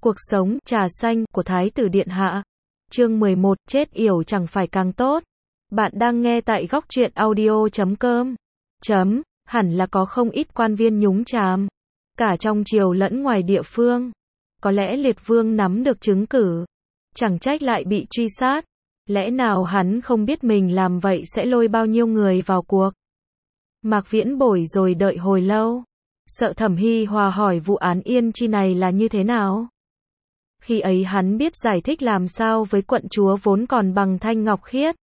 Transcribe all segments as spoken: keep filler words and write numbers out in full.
Cuộc sống, trà xanh, của Thái tử Điện Hạ. Chương mười một, chết yểu chẳng phải càng tốt. Bạn đang nghe tại góc truyện audio chấm com. Chấm, hẳn là có không ít quan viên nhúng chàm. Cả trong triều lẫn ngoài địa phương. Có lẽ Liệt Vương nắm được chứng cử. Chẳng trách lại bị truy sát. Lẽ nào hắn không biết mình làm vậy sẽ lôi bao nhiêu người vào cuộc. Mạc Viễn bồi rồi đợi hồi lâu. Sợ Thẩm Hi Hòa hỏi vụ án Yên Chi này là như thế nào. Khi ấy hắn biết giải thích làm sao với quận chúa vốn còn bằng thanh ngọc khiết.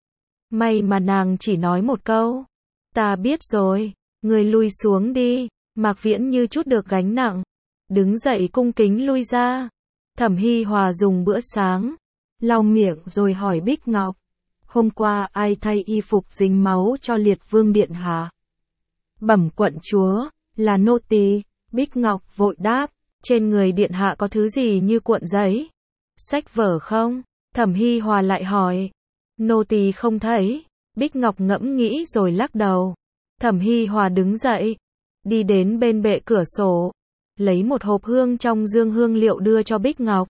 May mà nàng chỉ nói một câu. Ta biết rồi, người lui xuống đi. Mạc Viễn như chút được gánh nặng. Đứng dậy cung kính lui ra. Thẩm Hi Hòa dùng bữa sáng. Lau miệng rồi hỏi Bích Ngọc. Hôm qua ai thay y phục dính máu cho Liệt Vương Điện Hạ? Bẩm quận chúa, là nô tỳ. Bích Ngọc vội đáp. Trên người Điện Hạ có thứ gì như cuộn giấy? Sách vở không? Thẩm Hi Hòa lại hỏi. Nô tỳ không thấy. Bích Ngọc ngẫm nghĩ rồi lắc đầu. Thẩm Hi Hòa đứng dậy. Đi đến bên bệ cửa sổ. Lấy một hộp hương trong dương hương liệu đưa cho Bích Ngọc.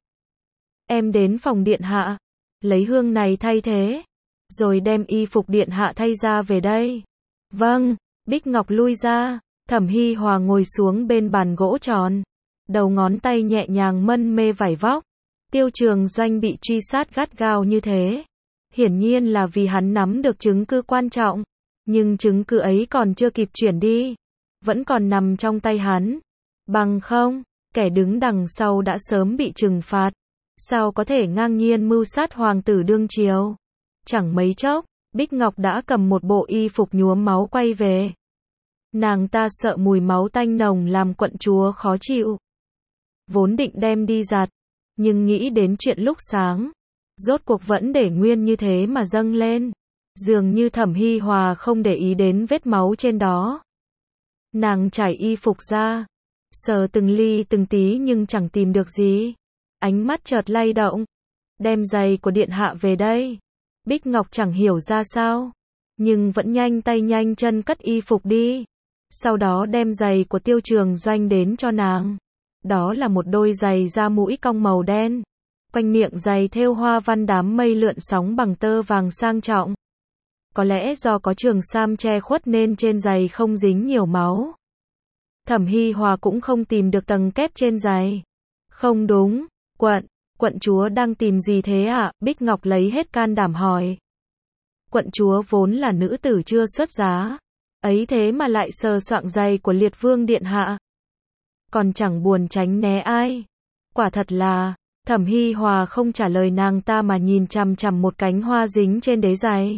Em đến phòng Điện Hạ. Lấy hương này thay thế. Rồi đem y phục Điện Hạ thay ra về đây. Vâng. Bích Ngọc lui ra. Thẩm Hi Hòa ngồi xuống bên bàn gỗ tròn. Đầu ngón tay nhẹ nhàng mân mê vải vóc. Tiêu Trường Doanh bị truy sát gắt gao như thế. Hiển nhiên là vì hắn nắm được chứng cứ quan trọng. Nhưng chứng cứ ấy còn chưa kịp chuyển đi. Vẫn còn nằm trong tay hắn. Bằng không, kẻ đứng đằng sau đã sớm bị trừng phạt. Sao có thể ngang nhiên mưu sát hoàng tử đương triều. Chẳng mấy chốc, Bích Ngọc đã cầm một bộ y phục nhuốm máu quay về. Nàng ta sợ mùi máu tanh nồng làm quận chúa khó chịu. Vốn định đem đi giặt, nhưng nghĩ đến chuyện lúc sáng, rốt cuộc vẫn để nguyên như thế mà dâng lên. Dường như Thẩm Hi Hòa không để ý đến vết máu trên đó. Nàng trải y phục ra, sờ từng ly từng tí nhưng chẳng tìm được gì. Ánh mắt chợt lay động. Đem giày của Điện Hạ về đây. Bích Ngọc chẳng hiểu ra sao, nhưng vẫn nhanh tay nhanh chân cất y phục đi. Sau đó đem giày của Tiêu Trường Doanh đến cho nàng. Đó là một đôi giày da mũi cong màu đen. Quanh miệng giày thêu hoa văn đám mây lượn sóng bằng tơ vàng sang trọng. Có lẽ do có trường sam che khuất nên trên giày không dính nhiều máu. Thẩm Hi Hòa cũng không tìm được tầng kép trên giày. Không đúng, quận, quận chúa đang tìm gì thế ạ? À? Bích Ngọc lấy hết can đảm hỏi. Quận chúa vốn là nữ tử chưa xuất giá. Ấy thế mà lại sờ soạng giày của Liệt Vương Điện Hạ. Còn chẳng buồn tránh né ai. Quả thật là, Thẩm Hi Hòa không trả lời nàng ta mà nhìn chằm chằm một cánh hoa dính trên đế giày.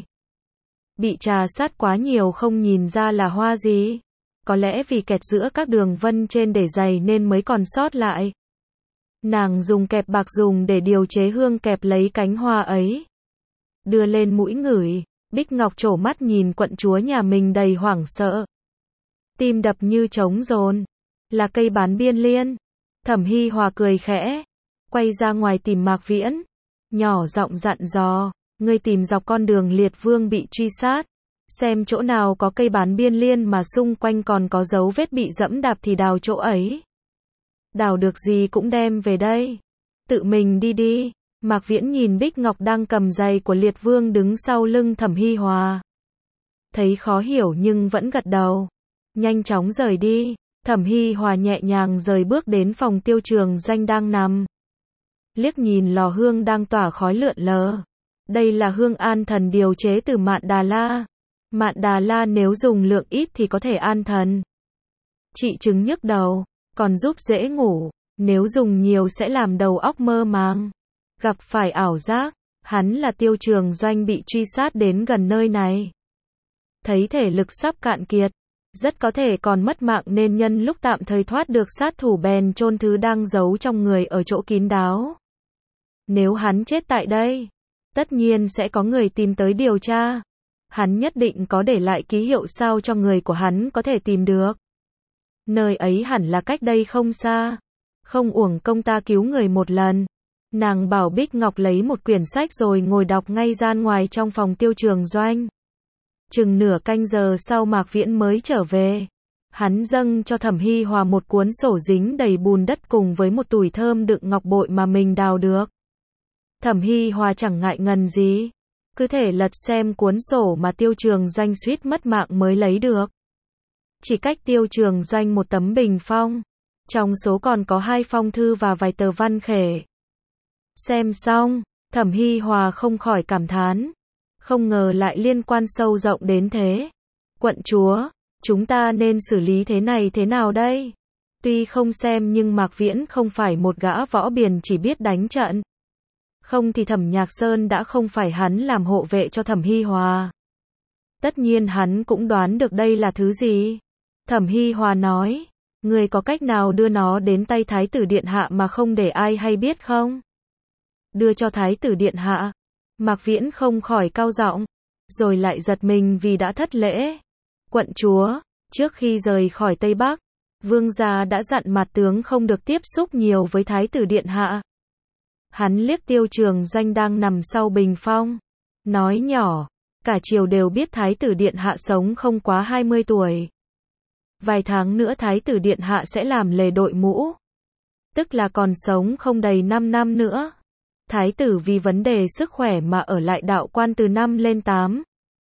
Bị trà sát quá nhiều không nhìn ra là hoa gì. Có lẽ vì kẹt giữa các đường vân trên đế giày nên mới còn sót lại. Nàng dùng kẹp bạc dùng để điều chế hương kẹp lấy cánh hoa ấy. Đưa lên mũi ngửi, Bích Ngọc trổ mắt nhìn quận chúa nhà mình đầy hoảng sợ. Tim đập như trống dồn. Là cây bán biên liên. Thẩm Hi Hòa cười khẽ. Quay ra ngoài tìm Mạc Viễn. Nhỏ giọng dặn dò. Ngươi tìm dọc con đường Liệt Vương bị truy sát. Xem chỗ nào có cây bán biên liên mà xung quanh còn có dấu vết bị dẫm đạp thì đào chỗ ấy. Đào được gì cũng đem về đây. Tự mình đi đi. Mạc Viễn nhìn Bích Ngọc đang cầm giày của Liệt Vương đứng sau lưng Thẩm Hi Hòa. Thấy khó hiểu nhưng vẫn gật đầu. Nhanh chóng rời đi. Thẩm Hi Hòa nhẹ nhàng rời bước đến phòng Tiêu Trường Doanh đang nằm. Liếc nhìn lò hương đang tỏa khói lượn lờ. Đây là hương an thần điều chế từ mạn Đà La. Mạn Đà La nếu dùng lượng ít thì có thể an thần. Trị chứng nhức đầu, còn giúp dễ ngủ. Nếu dùng nhiều sẽ làm đầu óc mơ màng. Gặp phải ảo giác, hắn là Tiêu Trường Doanh bị truy sát đến gần nơi này. Thấy thể lực sắp cạn kiệt. Rất có thể còn mất mạng nên nhân lúc tạm thời thoát được sát thủ bèn chôn thứ đang giấu trong người ở chỗ kín đáo. Nếu hắn chết tại đây, tất nhiên sẽ có người tìm tới điều tra. Hắn nhất định có để lại ký hiệu sao cho người của hắn có thể tìm được. Nơi ấy hẳn là cách đây không xa. Không uổng công ta cứu người một lần. Nàng bảo Bích Ngọc lấy một quyển sách rồi ngồi đọc ngay gian ngoài trong phòng Tiêu Trường Doanh. Chừng nửa canh giờ sau Mạc Viễn mới trở về. Hắn dâng cho Thẩm Hi Hòa một cuốn sổ dính đầy bùn đất cùng với một tủi thơm đựng ngọc bội mà mình đào được. Thẩm Hi Hòa chẳng ngại ngần gì, cứ thể lật xem cuốn sổ mà Tiêu Trường Doanh suýt mất mạng mới lấy được. Chỉ cách Tiêu Trường Doanh một tấm bình phong, trong số còn có hai phong thư và vài tờ văn khể. Xem xong, Thẩm Hi Hòa không khỏi cảm thán, không ngờ lại liên quan sâu rộng đến thế. Quận chúa, chúng ta nên xử lý thế này thế nào đây? Tuy không xem nhưng Mạc Viễn không phải một gã võ biền chỉ biết đánh trận. Không thì Thẩm Nhạc Sơn đã không phải hắn làm hộ vệ cho Thẩm Hi Hòa. Tất nhiên hắn cũng đoán được đây là thứ gì. Thẩm Hi Hòa nói, người có cách nào đưa nó đến tay Thái tử Điện Hạ mà không để ai hay biết không? Đưa cho Thái tử Điện Hạ. Mạc Viễn không khỏi cau giọng, rồi lại giật mình vì đã thất lễ. Quận chúa, trước khi rời khỏi Tây Bắc, vương gia đã dặn Mạt tướng không được tiếp xúc nhiều với Thái tử Điện Hạ. Hắn liếc Tiêu Trường Doanh đang nằm sau bình phong, nói nhỏ, cả triều đều biết Thái tử Điện Hạ sống không quá hai mươi tuổi. Vài tháng nữa Thái tử Điện Hạ sẽ làm lề đội mũ. Tức là còn sống không đầy năm năm nữa. Thái tử vì vấn đề sức khỏe mà ở lại đạo quan từ năm lên tám.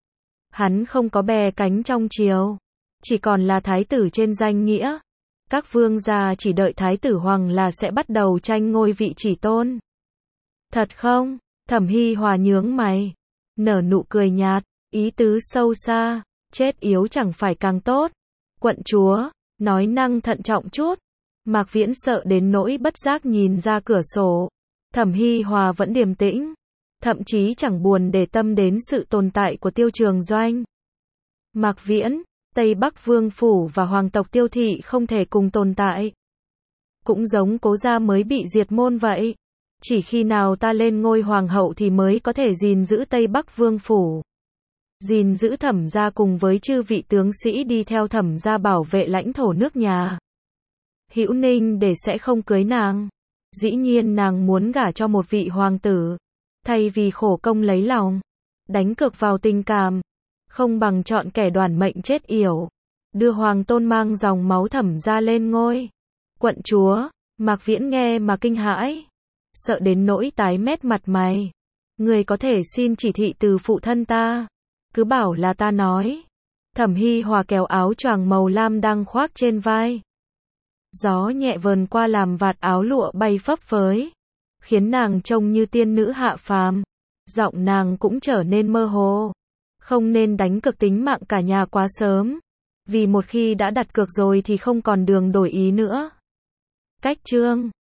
Hắn không có bè cánh trong triều, chỉ còn là thái tử trên danh nghĩa. Các vương gia chỉ đợi thái tử hoàng là sẽ bắt đầu tranh ngôi vị chỉ tôn. Thật không? Thẩm Hi Hòa nhướng mày, nở nụ cười nhạt, ý tứ sâu xa, chết yếu chẳng phải càng tốt. Quận chúa, nói năng thận trọng chút. Mạc Viễn sợ đến nỗi bất giác nhìn ra cửa sổ. Thẩm Hi Hòa vẫn điềm tĩnh, thậm chí chẳng buồn để tâm đến sự tồn tại của Tiêu Trường Doanh. Mạc Viễn, Tây Bắc Vương Phủ và Hoàng tộc Tiêu Thị không thể cùng tồn tại. Cũng giống Cố gia mới bị diệt môn vậy. Chỉ khi nào ta lên ngôi hoàng hậu thì mới có thể gìn giữ Tây Bắc Vương Phủ. Gìn giữ Thẩm gia cùng với chư vị tướng sĩ đi theo Thẩm gia bảo vệ lãnh thổ nước nhà. Hữu Ninh để sẽ không cưới nàng. Dĩ nhiên nàng muốn gả cho một vị hoàng tử. Thay vì khổ công lấy lòng, đánh cược vào tình cảm, không bằng chọn kẻ đoản mệnh chết yểu, đưa hoàng tôn mang dòng máu Thẩm gia lên ngôi. Quận chúa, Mạc Viễn nghe mà kinh hãi, sợ đến nỗi tái mét mặt mày. Người có thể xin chỉ thị từ phụ thân ta, cứ bảo là ta nói. Thẩm Hi Hòa kéo áo choàng màu lam đang khoác trên vai. Gió nhẹ vờn qua làm vạt áo lụa bay phấp phới, khiến nàng trông như tiên nữ hạ phàm. Giọng nàng cũng trở nên mơ hồ. Không nên đánh cược tính mạng cả nhà quá sớm, vì một khi đã đặt cược rồi thì không còn đường đổi ý nữa. Cách chương